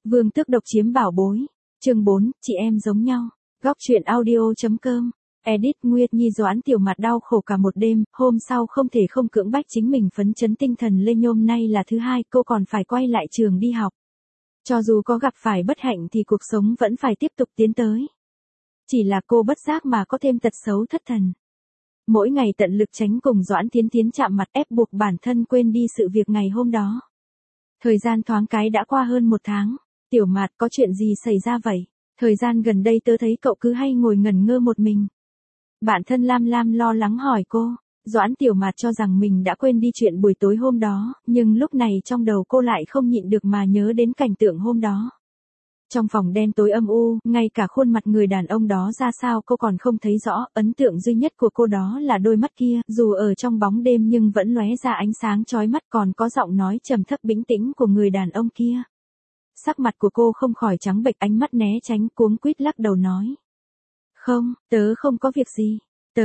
Vương Tước độc chiếm bảo bối. Chương 4, chị em giống nhau. Góc truyện audio.com. Edit Nguyệt Nhi Doãn Tiểu Mạt đau khổ cả một đêm, hôm sau không thể không cưỡng bách chính mình phấn chấn tinh thần lên, hôm nay là thứ hai, cô còn phải quay lại trường đi học. Cho dù có gặp phải bất hạnh thì cuộc sống vẫn phải tiếp tục tiến tới. Chỉ là cô bất giác mà có thêm tật xấu thất thần. Mỗi ngày tận lực tránh cùng Doãn Tiến Tiến chạm mặt, ép buộc bản thân quên đi sự việc ngày hôm đó. Thời gian thoáng cái đã qua hơn một tháng. Tiểu Mạt, có chuyện gì xảy ra vậy? Thời gian gần đây tớ thấy cậu cứ hay ngồi ngẩn ngơ một mình. Bạn thân Lam Lam lo lắng hỏi cô. Doãn Tiểu Mạt cho rằng mình đã quên đi chuyện buổi tối hôm đó, nhưng lúc này trong đầu cô lại không nhịn được mà nhớ đến cảnh tượng hôm đó. Trong phòng đen tối âm u, ngay cả khuôn mặt người đàn ông đó ra sao cô còn không thấy rõ, ấn tượng duy nhất của cô đó là đôi mắt kia, dù ở trong bóng đêm nhưng vẫn lóe ra ánh sáng chói mắt, còn có giọng nói trầm thấp bĩnh tĩnh của người đàn ông kia. Sắc mặt của cô không khỏi trắng bệch, ánh mắt né tránh, cuống quýt lắc đầu nói. Không, tớ không có việc gì.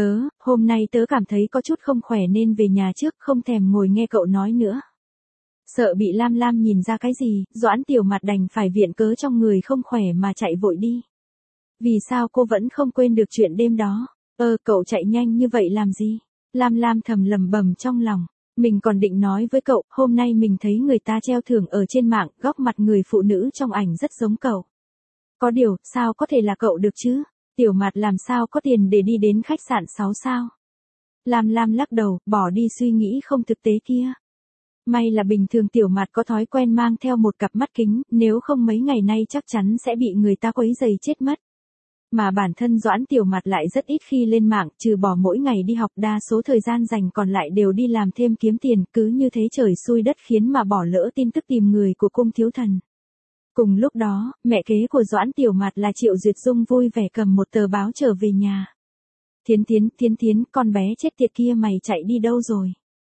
Hôm nay tớ cảm thấy có chút không khỏe nên về nhà trước, không thèm ngồi nghe cậu nói nữa. Sợ bị Lam Lam nhìn ra cái gì, Doãn Tiểu Mạt đành phải viện cớ trong người không khỏe mà chạy vội đi. Vì sao cô vẫn không quên được chuyện đêm đó? Cậu chạy nhanh như vậy làm gì? Lam Lam thầm lầm bầm trong lòng. Mình còn định nói với cậu, hôm nay mình thấy người ta treo thưởng ở trên mạng, góc mặt người phụ nữ trong ảnh rất giống cậu. Có điều, sao có thể là cậu được chứ? Tiểu Mạt làm sao có tiền để đi đến khách sạn 6 sao? Lam Lam lắc đầu, bỏ đi suy nghĩ không thực tế kia. May là bình thường Tiểu Mạt có thói quen mang theo một cặp mắt kính, nếu không mấy ngày nay chắc chắn sẽ bị người ta quấy rầy chết mất. Mà bản thân Doãn Tiểu Mạt lại rất ít khi lên mạng, trừ bỏ mỗi ngày đi học, đa số thời gian dành còn lại đều đi làm thêm kiếm tiền, cứ như thế trời xui đất khiến mà bỏ lỡ tin tức tìm người của cung thiếu thần. Cùng lúc đó, mẹ kế của Doãn Tiểu Mạt là Triệu Duyệt Dung vui vẻ cầm một tờ báo trở về nhà. Tiến Tiến, con bé chết tiệt kia mày chạy đi đâu rồi?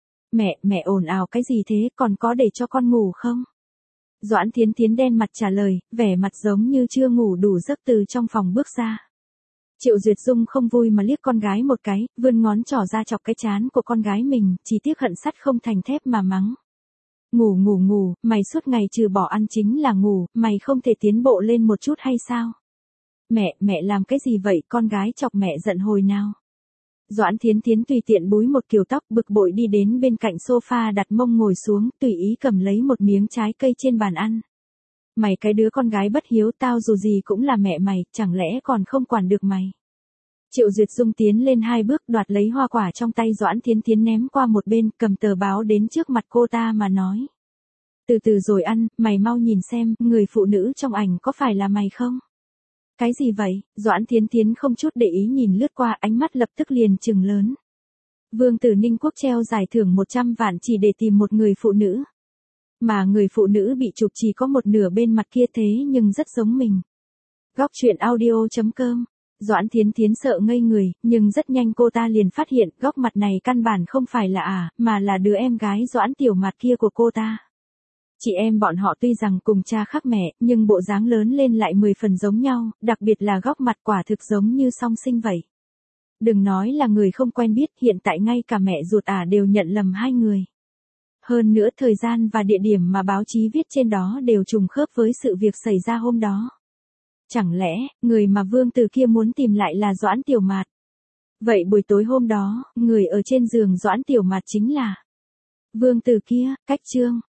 Mẹ ồn ào cái gì thế, còn có để cho con ngủ không? Doãn Tiến Tiến đen mặt trả lời, vẻ mặt giống như chưa ngủ đủ giấc từ trong phòng bước ra. Triệu Duyệt Dung không vui mà liếc con gái một cái, vươn ngón trỏ ra chọc cái trán của con gái mình, chỉ tiếc hận sắt không thành thép mà mắng. Ngủ, mày suốt ngày trừ bỏ ăn chính là ngủ, mày không thể tiến bộ lên một chút hay sao? Mẹ làm cái gì vậy, con gái chọc mẹ giận hồi nào? Doãn Thiến Thiến tùy tiện búi một kiểu tóc, bực bội đi đến bên cạnh sofa đặt mông ngồi xuống, tùy ý cầm lấy một miếng trái cây trên bàn ăn. Mày cái đứa con gái bất hiếu, tao dù gì cũng là mẹ mày, chẳng lẽ còn không quản được mày? Triệu Duyệt Dung tiến lên 2 bước, đoạt lấy hoa quả trong tay Doãn Thiến Thiến ném qua một bên, cầm tờ báo đến trước mặt cô ta mà nói. Từ từ rồi ăn, mày mau nhìn xem, người phụ nữ trong ảnh có phải là mày không? Cái gì vậy? Doãn Thiến Thiến không chút để ý nhìn lướt qua, ánh mắt lập tức liền trừng lớn. Vương tử Ninh Quốc treo giải thưởng 100 vạn chỉ để tìm một người phụ nữ. Mà người phụ nữ bị chụp chỉ có một nửa bên mặt kia, thế nhưng rất giống mình. Góc truyện audio.com. Doãn Thiến Thiến sợ ngây người, nhưng rất nhanh cô ta liền phát hiện góc mặt này căn bản không phải là mà là đứa em gái Doãn Tiểu Mạt kia của cô ta. Chị em bọn họ tuy rằng cùng cha khác mẹ, nhưng bộ dáng lớn lên lại 10 phần giống nhau, đặc biệt là góc mặt quả thực giống như song sinh vậy. Đừng nói là người không quen biết, hiện tại ngay cả mẹ ruột đều nhận lầm hai người. Hơn nữa thời gian và địa điểm mà báo chí viết trên đó đều trùng khớp với sự việc xảy ra hôm đó. Chẳng lẽ, người mà vương tử kia muốn tìm lại là Doãn Tiểu Mạt? Vậy buổi tối hôm đó, người ở trên giường Doãn Tiểu Mạt chính là vương tử kia. Cách chương.